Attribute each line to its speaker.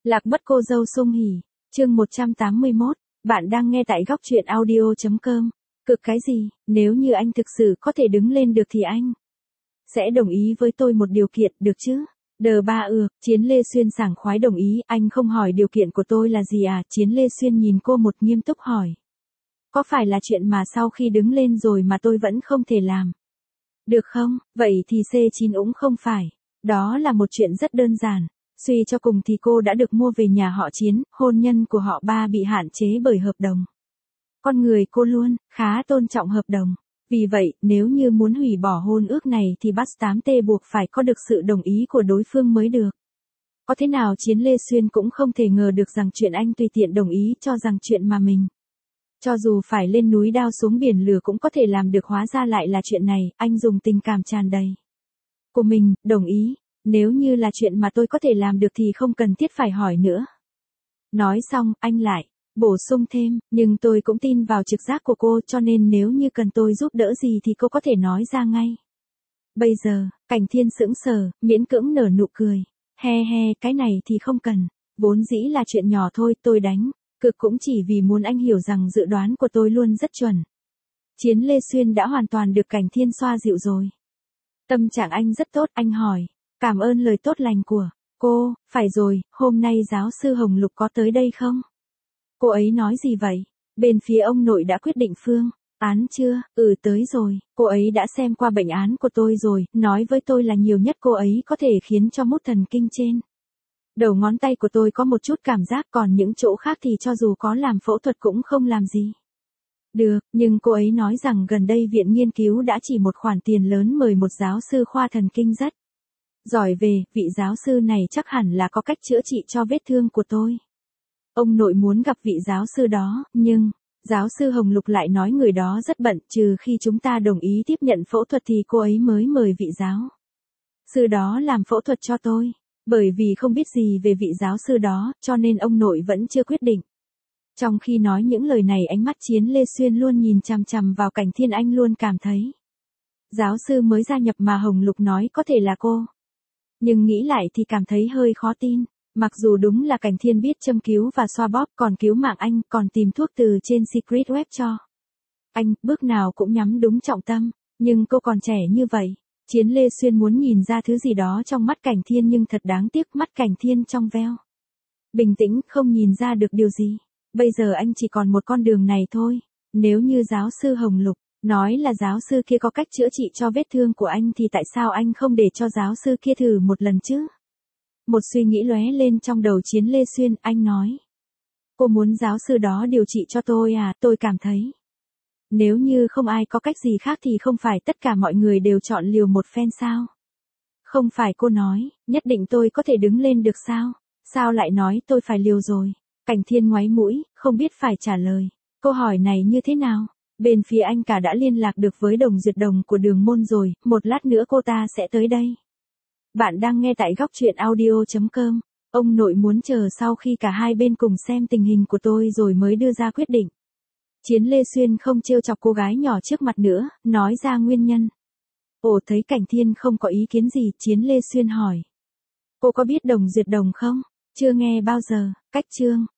Speaker 1: Lạc mất cô dâu sung hỉ, chương 181, bạn đang nghe tại góc truyện audio.com. Cực cái gì, nếu như anh thực sự có thể đứng lên được thì anh sẽ đồng ý với tôi một điều kiện, được chứ? Đờ ba Chiến Lê Xuyên sảng khoái đồng ý, anh không hỏi điều kiện của tôi là gì à? Chiến Lê Xuyên nhìn cô một nghiêm túc hỏi. Có phải là chuyện mà sau khi đứng lên rồi mà tôi vẫn không thể làm? Được không, vậy thì C9 cũng không phải. Đó là một chuyện rất đơn giản. Suy cho cùng thì cô đã được mua về nhà họ Chiến, hôn nhân của họ Ba bị hạn chế bởi hợp đồng. Con người cô luôn khá tôn trọng hợp đồng. Vì vậy, nếu như muốn hủy bỏ hôn ước này thì Bus 8T buộc phải có được sự đồng ý của đối phương mới được. Có thế nào Chiến Lê Xuyên cũng không thể ngờ được rằng chuyện anh tùy tiện đồng ý cho rằng chuyện mà mình cho dù phải lên núi đao xuống biển lửa cũng có thể làm được, hóa ra lại là chuyện này. Anh dùng tình cảm tràn đầy của mình, đồng ý. Nếu như là chuyện mà tôi có thể làm được thì không cần thiết phải hỏi nữa. Nói xong, anh lại bổ sung thêm, nhưng tôi cũng tin vào trực giác của cô, cho nên nếu như cần tôi giúp đỡ gì thì cô có thể nói ra ngay. Bây giờ, Cảnh Thiên sững sờ, miễn cưỡng nở nụ cười. He, cái này thì không cần. Vốn dĩ là chuyện nhỏ thôi, tôi đánh cược cũng chỉ vì muốn anh hiểu rằng dự đoán của tôi luôn rất chuẩn. Chiến Lê Xuyên đã hoàn toàn được Cảnh Thiên xoa dịu rồi. Tâm trạng anh rất tốt, anh hỏi. Cảm ơn lời tốt lành của cô. Phải rồi, hôm nay giáo sư Hồng Lục có tới đây không? Cô ấy nói gì vậy? Bên phía ông nội đã quyết định phương án chưa? Tới rồi. Cô ấy đã xem qua bệnh án của tôi rồi, nói với tôi là nhiều nhất cô ấy có thể khiến cho mút thần kinh trên đầu ngón tay của tôi có một chút cảm giác, còn những chỗ khác thì cho dù có làm phẫu thuật cũng không làm gì được, nhưng cô ấy nói rằng gần đây viện nghiên cứu đã chỉ một khoản tiền lớn mời một giáo sư khoa thần kinh rất giỏi về, vị giáo sư này chắc hẳn là có cách chữa trị cho vết thương của tôi. Ông nội muốn gặp vị giáo sư đó, nhưng giáo sư Hồng Lục lại nói người đó rất bận, trừ khi chúng ta đồng ý tiếp nhận phẫu thuật thì cô ấy mới mời vị giáo sư đó làm phẫu thuật cho tôi. Bởi vì không biết gì về vị giáo sư đó, cho nên ông nội vẫn chưa quyết định. Trong khi nói những lời này, ánh mắt Chiến Lê Xuyên luôn nhìn chằm chằm vào Cảnh Thiên, anh luôn cảm thấy giáo sư mới gia nhập mà Hồng Lục nói có thể là cô. Nhưng nghĩ lại thì cảm thấy hơi khó tin. Mặc dù đúng là Cảnh Thiên biết châm cứu và xoa bóp, còn cứu mạng anh, còn tìm thuốc từ trên Secret Web cho anh, bước nào cũng nhắm đúng trọng tâm. Nhưng cô còn trẻ như vậy. Chiến Lê Xuyên muốn nhìn ra thứ gì đó trong mắt Cảnh Thiên, nhưng thật đáng tiếc, mắt Cảnh Thiên trong veo bình tĩnh, không nhìn ra được điều gì. Bây giờ anh chỉ còn một con đường này thôi. Nếu như giáo sư Hồng Lục nói là giáo sư kia có cách chữa trị cho vết thương của anh thì tại sao anh không để cho giáo sư kia thử một lần chứ? Một suy nghĩ lóe lên trong đầu Chiến Lê Xuyên, anh nói. Cô muốn giáo sư đó điều trị cho tôi à? Tôi cảm thấy nếu như không ai có cách gì khác thì không phải tất cả mọi người đều chọn liều một phen sao? Không phải cô nói, nhất định tôi có thể đứng lên được sao? Sao lại nói tôi phải liều rồi? Cảnh Thiên ngoáy mũi, không biết phải trả lời. Câu hỏi này như thế nào? Bên phía anh cả đã liên lạc được với Đồng Duyệt Đồng của Đường Môn rồi, một lát nữa cô ta sẽ tới đây. Bạn đang nghe tại góc truyện audio.com. Ông nội muốn chờ sau khi cả hai bên cùng xem tình hình của tôi rồi mới đưa ra quyết định. Chiến Lê Xuyên không trêu chọc cô gái nhỏ trước mặt nữa, nói ra nguyên nhân. Thấy Cảnh Thiên không có ý kiến gì, Chiến Lê Xuyên hỏi. Cô có biết Đồng Duyệt Đồng không? Chưa nghe bao giờ, cách chương